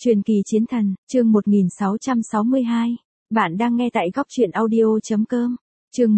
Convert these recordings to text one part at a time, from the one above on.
Truyền kỳ chiến thần, chương 1662. Bạn đang nghe tại góc truyện audio.com. Chương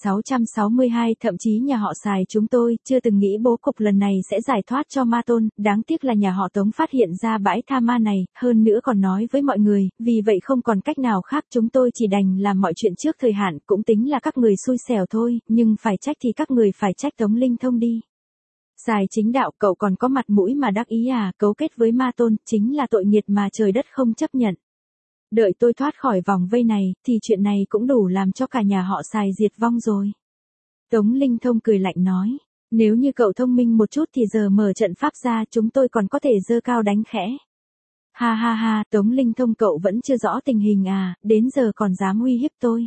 1662. Thậm chí nhà họ Sài chúng tôi chưa từng nghĩ bố cục lần này sẽ giải thoát cho ma tôn, đáng tiếc là nhà họ Tống phát hiện ra bãi tha ma này, hơn nữa còn nói với mọi người, vì vậy không còn cách nào khác, chúng tôi chỉ đành làm mọi chuyện trước thời hạn, cũng tính là các người xui xẻo thôi, nhưng phải trách thì các người phải trách Tống Linh Thông đi. Sài chính đạo, cậu còn có mặt mũi mà đắc ý à? Cấu kết với ma tôn, chính là tội nghiệt mà trời đất không chấp nhận. Đợi tôi thoát khỏi vòng vây này, thì chuyện này cũng đủ làm cho cả nhà họ Sài diệt vong rồi. Tống Linh Thông cười lạnh nói, nếu như cậu thông minh một chút thì giờ mở trận pháp ra, chúng tôi còn có thể giơ cao đánh khẽ. Ha ha ha, Tống Linh Thông, cậu vẫn chưa rõ tình hình à, đến giờ còn dám uy hiếp tôi.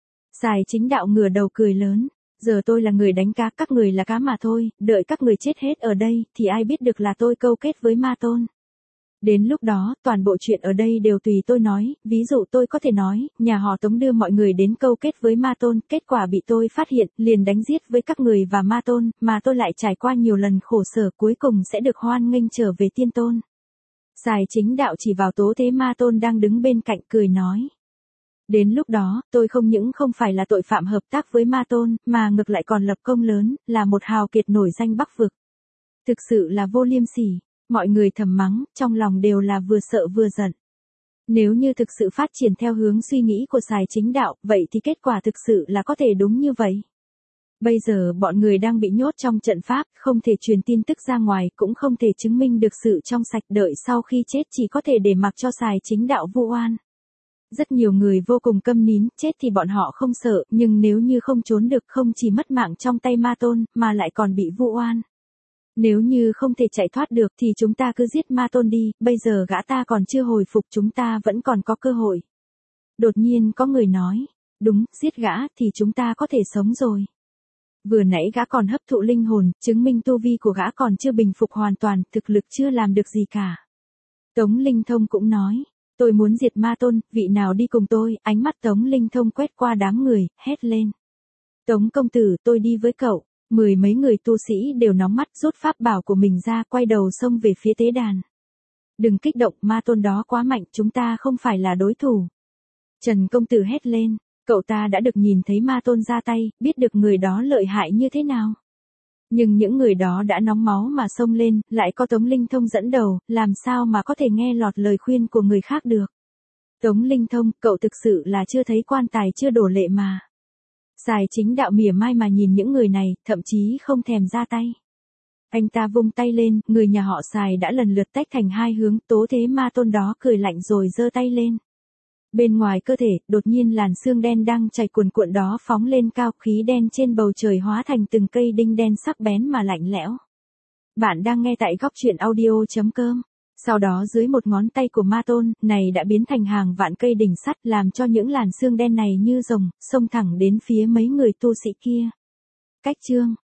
Sài chính đạo ngửa đầu cười lớn. Giờ tôi là người đánh cá, các người là cá mà thôi, đợi các người chết hết ở đây, thì ai biết được là tôi câu kết với ma tôn. Đến lúc đó, toàn bộ chuyện ở đây đều tùy tôi nói, ví dụ tôi có thể nói, nhà họ Tống đưa mọi người đến câu kết với ma tôn, kết quả bị tôi phát hiện, liền đánh giết với các người và ma tôn, mà tôi lại trải qua nhiều lần khổ sở, cuối cùng sẽ được hoan nghênh trở về tiên tôn. Sài chính đạo chỉ vào Tố Thế Ma Tôn đang đứng bên cạnh cười nói. Đến lúc đó, tôi không những không phải là tội phạm hợp tác với ma tôn, mà ngược lại còn lập công lớn, là một hào kiệt nổi danh Bắc vực. Thực sự là vô liêm sỉ, mọi người thầm mắng, trong lòng đều là vừa sợ vừa giận. Nếu như thực sự phát triển theo hướng suy nghĩ của Sài chính đạo, vậy thì kết quả thực sự là có thể đúng như vậy. Bây giờ bọn người đang bị nhốt trong trận pháp, không thể truyền tin tức ra ngoài, cũng không thể chứng minh được sự trong sạch, đợi sau khi chết chỉ có thể để mặc cho Sài chính đạo vu oan. Rất nhiều người vô cùng câm nín, chết thì bọn họ không sợ, nhưng nếu như không trốn được, không chỉ mất mạng trong tay ma tôn, mà lại còn bị vu oan. Nếu như không thể chạy thoát được thì chúng ta cứ giết ma tôn đi, bây giờ gã ta còn chưa hồi phục, chúng ta vẫn còn có cơ hội. Đột nhiên có người nói, đúng, giết gã thì chúng ta có thể sống rồi. Vừa nãy gã còn hấp thụ linh hồn, chứng minh tu vi của gã còn chưa bình phục hoàn toàn, thực lực chưa làm được gì cả. Tống Linh Thông cũng nói. Tôi muốn diệt ma tôn, vị nào đi cùng tôi? Ánh mắt Tống Linh Thông quét qua đám người, hét lên. Tống công tử, tôi đi với cậu. Mười mấy người tu sĩ đều nóng mắt, rút pháp bảo của mình ra, quay đầu xông về phía tế đàn. Đừng kích động, ma tôn đó quá mạnh, chúng ta không phải là đối thủ. Trần công tử hét lên, cậu ta đã được nhìn thấy ma tôn ra tay, biết được người đó lợi hại như thế nào. Nhưng những người đó đã nóng máu mà xông lên, lại có Tống Linh Thông dẫn đầu, làm sao mà có thể nghe lọt lời khuyên của người khác được. Tống Linh Thông, cậu thực sự là chưa thấy quan tài chưa đổ lệ mà. Sài chính đạo mỉa mai mà nhìn những người này, thậm chí không thèm ra tay. Anh ta vung tay lên, người nhà họ Sài đã lần lượt tách thành hai hướng, Tố Thế Ma Tôn đó cười lạnh rồi giơ tay lên. Bên ngoài cơ thể, đột nhiên làn sương đen đang chảy cuồn cuộn đó phóng lên cao, khí đen trên bầu trời hóa thành từng cây đinh đen sắc bén mà lạnh lẽo. Bạn đang nghe tại góc truyện audio.com. Sau đó dưới một ngón tay của ma tôn, này đã biến thành hàng vạn cây đỉnh sắt, làm cho những làn sương đen này như rồng, xông thẳng đến phía mấy người tu sĩ kia. Cách chương